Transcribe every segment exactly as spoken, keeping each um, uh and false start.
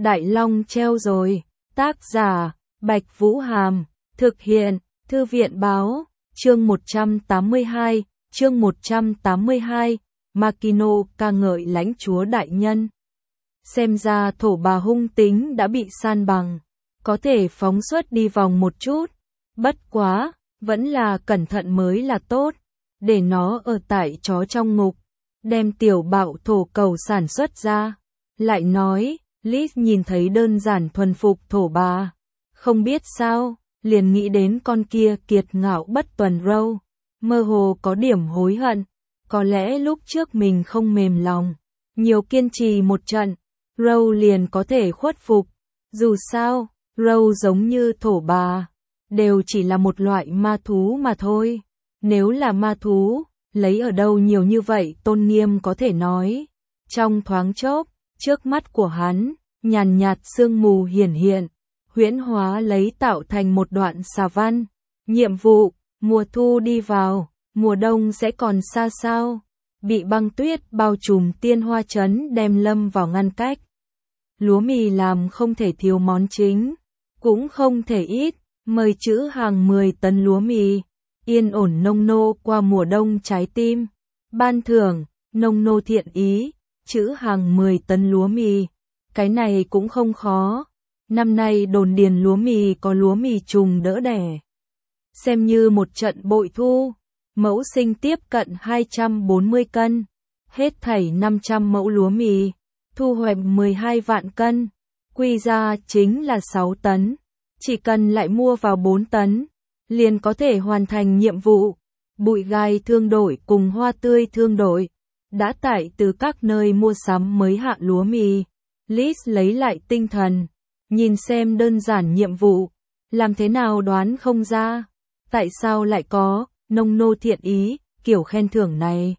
Đại Long treo rồi. Tác giả, Bạch Vũ Hàm. Thực hiện, Thư viện Báo. Chương một trăm tám mươi hai, chương một trăm tám mươi hai, Makino ca ngợi lãnh chúa đại nhân. Xem ra thổ bà hung tính đã bị san bằng, có thể phóng xuất đi vòng một chút. Bất quá, vẫn là cẩn thận mới là tốt, để nó ở tại chó trong ngục, đem tiểu bạo thổ cầu sản xuất ra. Lại nói, Liz nhìn thấy đơn giản thuần phục thổ bà, không biết sao, liền nghĩ đến con kia kiệt ngạo bất tuần Râu, mơ hồ có điểm hối hận, có lẽ lúc trước mình không mềm lòng, nhiều kiên trì một trận, Râu liền có thể khuất phục. Dù sao, Râu giống như thổ bà, đều chỉ là một loại ma thú mà thôi. Nếu là ma thú, lấy ở đâu nhiều như vậy tôn nghiêm có thể nói. Trong thoáng chốc, trước mắt của hắn, nhàn nhạt sương mù hiển hiện, huyễn hóa lấy tạo thành một đoạn xà văn. Nhiệm vụ, mùa thu đi vào, mùa đông sẽ còn xa sao. Bị băng tuyết bao trùm Tiên Hoa Trấn đem lâm vào ngăn cách. Lúa mì làm không thể thiếu món chính, cũng không thể ít, mời chữ hàng mười tấn lúa mì. Yên ổn nông nô qua mùa đông trái tim. Ban thưởng, nông nô thiện ý, chữ hàng mười tấn lúa mì. Cái này cũng không khó. Năm nay đồn điền lúa mì có lúa mì trùng đỡ đẻ. Xem như một trận bội thu, mẫu sinh tiếp cận hai trăm bốn mươi cân, hết thảy năm trăm mẫu lúa mì, thu hoạch mười hai vạn cân, quy ra chính là sáu tấn, chỉ cần lại mua vào bốn tấn, liền có thể hoàn thành nhiệm vụ. Bụi gai thương đội cùng hoa tươi thương đội, đã tải từ các nơi mua sắm mới hạ lúa mì. Liz lấy lại tinh thần, nhìn xem đơn giản nhiệm vụ, làm thế nào đoán không ra, tại sao lại có nông nô thiện ý, kiểu khen thưởng này.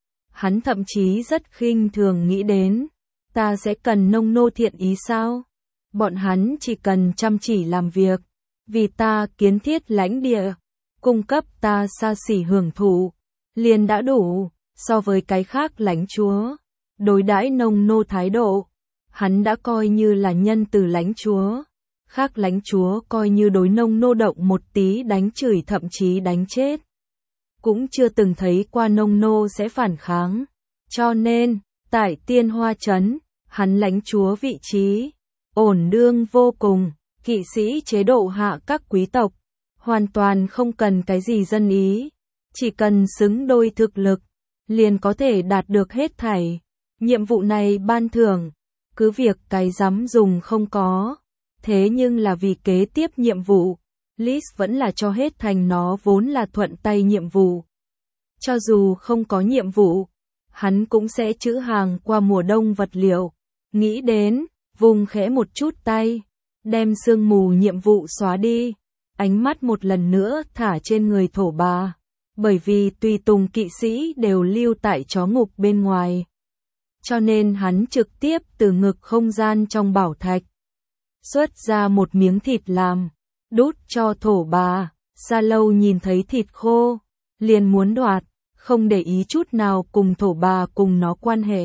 Hắn thậm chí rất khinh thường nghĩ đến, ta sẽ cần nông nô thiện ý sao? Bọn hắn chỉ cần chăm chỉ làm việc, vì ta kiến thiết lãnh địa, cung cấp ta xa xỉ hưởng thụ, liền đã đủ. So với cái khác lãnh chúa, đối đãi nông nô thái độ, hắn đã coi như là nhân từ lãnh chúa. Khác lãnh chúa coi như đối nông nô động một tí đánh chửi thậm chí đánh chết. Cũng chưa từng thấy qua nông nô sẽ phản kháng. Cho nên, tại Tiên Hoa Trấn, hắn lãnh chúa vị trí, ổn đương vô cùng, kỵ sĩ chế độ hạ các quý tộc, hoàn toàn không cần cái gì dân ý, chỉ cần xứng đôi thực lực, liền có thể đạt được hết thảy. Nhiệm vụ này ban thưởng, cứ việc cái dám dùng không có, thế nhưng là vì kế tiếp nhiệm vụ, Liz vẫn là cho hết thành nó vốn là thuận tay nhiệm vụ. Cho dù không có nhiệm vụ, hắn cũng sẽ trữ hàng qua mùa đông vật liệu. Nghĩ đến, vùng khẽ một chút tay, đem sương mù nhiệm vụ xóa đi, ánh mắt một lần nữa thả trên người thổ bà, bởi vì tùy tùng kỵ sĩ đều lưu tại chó ngục bên ngoài. Cho nên hắn trực tiếp từ ngực không gian trong bảo thạch, xuất ra một miếng thịt làm, đút cho thổ bà. Sa Lâu nhìn thấy thịt khô, liền muốn đoạt, không để ý chút nào cùng thổ bà cùng nó quan hệ.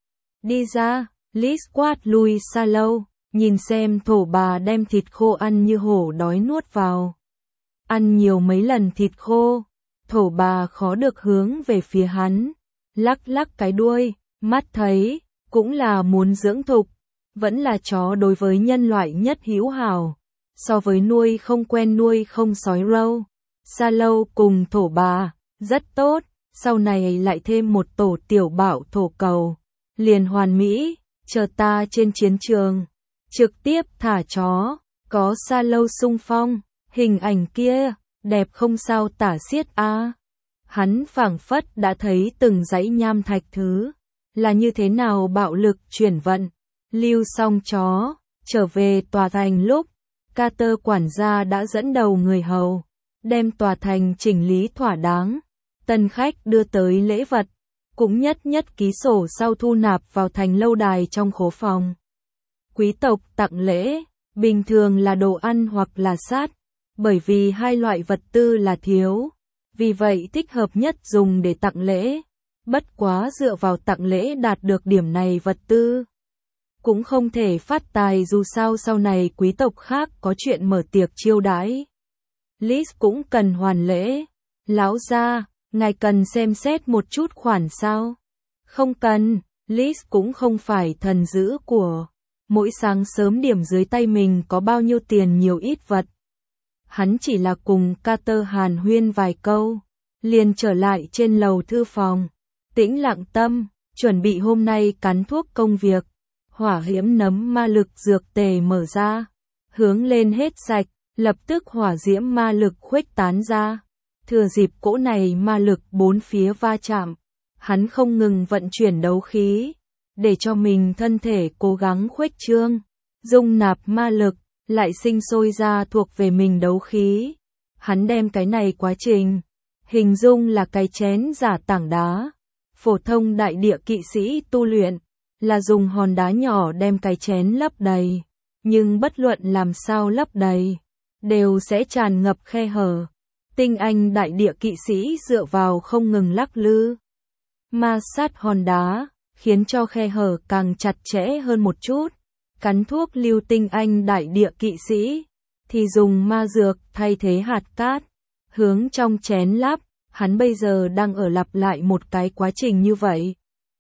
Đi ra, Liz quát lui Sa Lâu, nhìn xem thổ bà đem thịt khô ăn như hổ đói nuốt vào. Ăn nhiều mấy lần thịt khô, thổ bà khó được hướng về phía hắn, lắc lắc cái đuôi, mắt thấy, cũng là muốn dưỡng thục, vẫn là chó đối với nhân loại nhất hữu hảo, so với nuôi không quen nuôi không sói râu. Sa Lâu cùng thổ bà, rất tốt, sau này lại thêm một tổ tiểu bạo thổ cầu, liền hoàn mỹ, chờ ta trên chiến trường, trực tiếp thả chó, có Sa Lâu xung phong, hình ảnh kia, đẹp không sao tả xiết a. Hắn phảng phất đã thấy từng dãy nham thạch thứ, là như thế nào bạo lực chuyển vận. Lưu xong chó, trở về tòa thành lúc, Carter quản gia đã dẫn đầu người hầu, đem tòa thành chỉnh lý thỏa đáng. Tân khách đưa tới lễ vật, cũng nhất nhất ký sổ sau thu nạp vào thành lâu đài trong khố phòng. Quý tộc tặng lễ, bình thường là đồ ăn hoặc là sát, bởi vì hai loại vật tư là thiếu, vì vậy thích hợp nhất dùng để tặng lễ. Bất quá dựa vào tặng lễ đạt được điểm này vật tư, cũng không thể phát tài dù sao sau này quý tộc khác có chuyện mở tiệc chiêu đãi. Liz cũng cần hoàn lễ. Lão gia, ngài cần xem xét một chút khoản sao? Không cần, Liz cũng không phải thần dữ của. Mỗi sáng sớm điểm dưới tay mình có bao nhiêu tiền nhiều ít vật. Hắn chỉ là cùng Carter hàn huyên vài câu, liền trở lại trên lầu thư phòng. Tĩnh lặng tâm, chuẩn bị hôm nay cắn thuốc công việc. Hỏa diễm nấm ma lực dược tề mở ra, hướng lên hết sạch, lập tức hỏa diễm ma lực khuếch tán ra. Thừa dịp cỗ này ma lực bốn phía va chạm, hắn không ngừng vận chuyển đấu khí, để cho mình thân thể cố gắng khuếch trương, dung nạp ma lực, lại sinh sôi ra thuộc về mình đấu khí. Hắn đem cái này quá trình, hình dung là cái chén giả tảng đá. Phổ thông đại địa kỵ sĩ tu luyện, là dùng hòn đá nhỏ đem cái chén lấp đầy, nhưng bất luận làm sao lấp đầy, đều sẽ tràn ngập khe hở. Tinh anh đại địa kỵ sĩ dựa vào không ngừng lắc lư, ma sát hòn đá, khiến cho khe hở càng chặt chẽ hơn một chút. Cắn thuốc lưu tinh anh đại địa kỵ sĩ, thì dùng ma dược thay thế hạt cát, hướng trong chén lắp. Hắn bây giờ đang ở lặp lại một cái quá trình như vậy.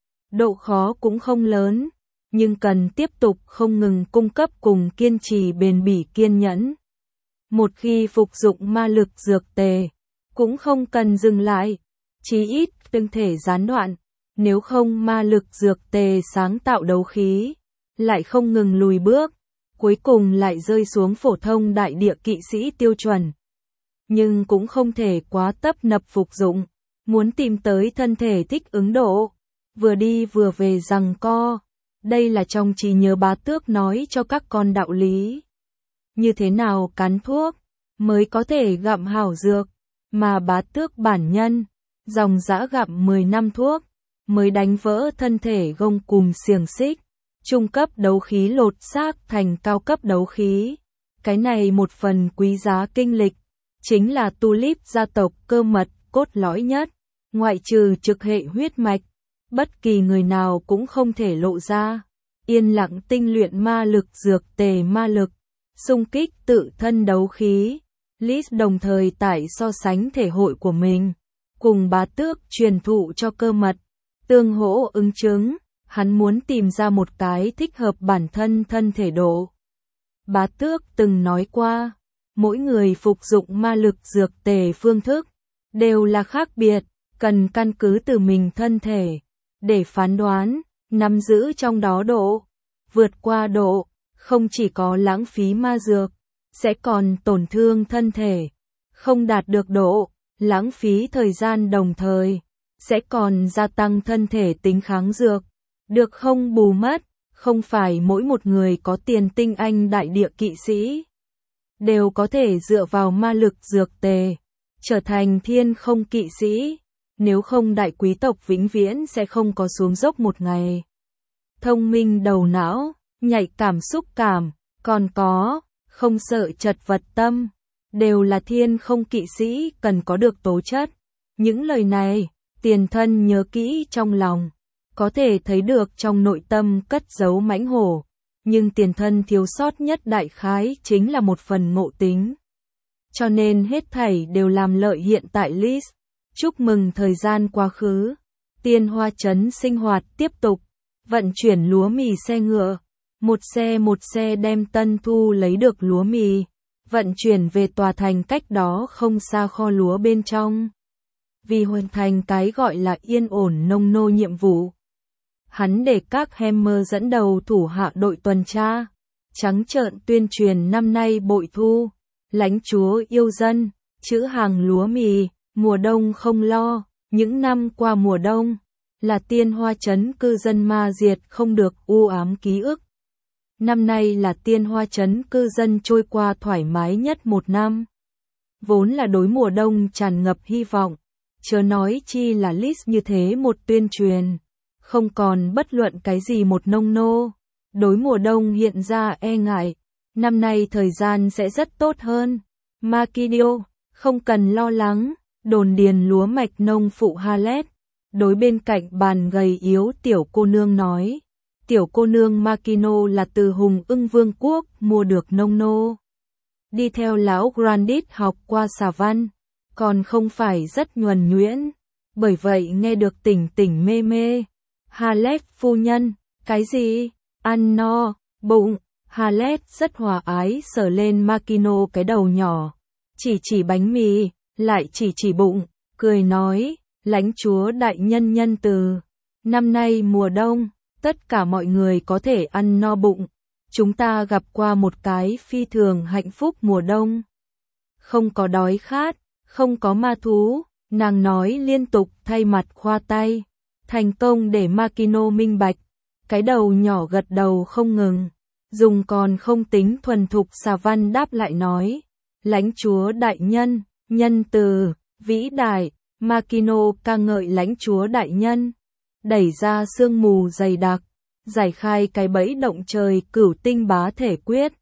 Độ khó cũng không lớn, nhưng cần tiếp tục không ngừng cung cấp cùng kiên trì bền bỉ kiên nhẫn. Một khi phục dụng ma lực dược tề, cũng không cần dừng lại, chí ít tương thể gián đoạn, nếu không ma lực dược tề sáng tạo đấu khí, lại không ngừng lùi bước, cuối cùng lại rơi xuống phổ thông đại địa kỵ sĩ tiêu chuẩn. Nhưng cũng không thể quá tấp nập phục dụng, muốn tìm tới thân thể thích ứng độ, vừa đi vừa về giằng co. Đây là trong trí nhớ Bá Tước nói cho các con đạo lý. Như thế nào cắn thuốc, mới có thể gặm hảo dược, mà Bá Tước bản nhân, dòng dã gặm mười năm thuốc, mới đánh vỡ thân thể gông cùm xiềng xích, trung cấp đấu khí lột xác thành cao cấp đấu khí. Cái này một phần quý giá kinh lịch, chính là Tulip gia tộc cơ mật cốt lõi nhất, ngoại trừ trực hệ huyết mạch, bất kỳ người nào cũng không thể lộ ra. Yên lặng tinh luyện ma lực dược tề ma lực, xung kích tự thân đấu khí. Liz đồng thời tải so sánh thể hội của mình, cùng Bá Tước truyền thụ cho cơ mật, tương hỗ ứng chứng, hắn muốn tìm ra một cái thích hợp bản thân thân thể độ. Bá Tước từng nói qua, mỗi người phục dụng ma lực dược tề phương thức, đều là khác biệt, cần căn cứ từ mình thân thể, để phán đoán, nắm giữ trong đó độ. Vượt qua độ, không chỉ có lãng phí ma dược, sẽ còn tổn thương thân thể. Không đạt được độ, lãng phí thời gian đồng thời, sẽ còn gia tăng thân thể tính kháng dược. Được không bù mất, không phải mỗi một người có tiền tinh anh đại địa kỵ sĩ đều có thể dựa vào ma lực dược tề, trở thành thiên không kỵ sĩ, nếu không đại quý tộc vĩnh viễn sẽ không có xuống dốc một ngày. Thông minh đầu não, nhạy cảm xúc cảm, còn có, không sợ chật vật tâm, đều là thiên không kỵ sĩ cần có được tố chất. Những lời này, tiền thân nhớ kỹ trong lòng, có thể thấy được trong nội tâm cất giấu mãnh hổ. Nhưng tiền thân thiếu sót nhất đại khái chính là một phần ngộ tính. Cho nên hết thảy đều làm lợi hiện tại Liz. Chúc mừng thời gian quá khứ. Tiên Hoa Trấn sinh hoạt tiếp tục. Vận chuyển lúa mì xe ngựa. Một xe một xe đem Tân Thu lấy được lúa mì. Vận chuyển về tòa thành cách đó không xa kho lúa bên trong. Vì hoàn thành cái gọi là yên ổn nông nô nhiệm vụ, hắn để các Hammer dẫn đầu thủ hạ đội tuần tra, trắng trợn tuyên truyền năm nay bội thu, lãnh chúa yêu dân, trữ hàng lúa mì, mùa đông không lo. Những năm qua mùa đông, là Tiên Hoa Trấn cư dân ma diệt không được u ám ký ức. Năm nay là Tiên Hoa Trấn cư dân trôi qua thoải mái nhất một năm. Vốn là đối mùa đông tràn ngập hy vọng, chớ nói chi là Liz như thế một tuyên truyền. Không còn bất luận cái gì một nông nô, đối mùa đông hiện ra e ngại, năm nay thời gian sẽ rất tốt hơn. Makinio, không cần lo lắng, đồn điền lúa mạch nông phụ Halet, đối bên cạnh bàn gầy yếu tiểu cô nương nói, tiểu cô nương Makino là từ Hùng Ưng Vương quốc mua được nông nô. Đi theo lão Grandit học qua xà văn, còn không phải rất nhuần nhuyễn, bởi vậy nghe được tỉnh tỉnh mê mê. Halep phu nhân, cái gì? Ăn no, bụng. Halep rất hòa ái sờ lên Makino cái đầu nhỏ, chỉ chỉ bánh mì, lại chỉ chỉ bụng, cười nói, lãnh chúa đại nhân nhân từ. Năm nay mùa đông, tất cả mọi người có thể ăn no bụng. Chúng ta gặp qua một cái phi thường hạnh phúc mùa đông. Không có đói khát, không có ma thú, nàng nói liên tục thay mặt khoa tay. Thành công để Makino minh bạch, cái đầu nhỏ gật đầu không ngừng. Dùng còn không tính thuần thục xà văn đáp lại nói, lãnh chúa đại nhân, nhân từ, vĩ đại. Makino ca ngợi lãnh chúa đại nhân, đẩy ra sương mù dày đặc, giải khai cái bẫy động trời cửu tinh bá thể quyết.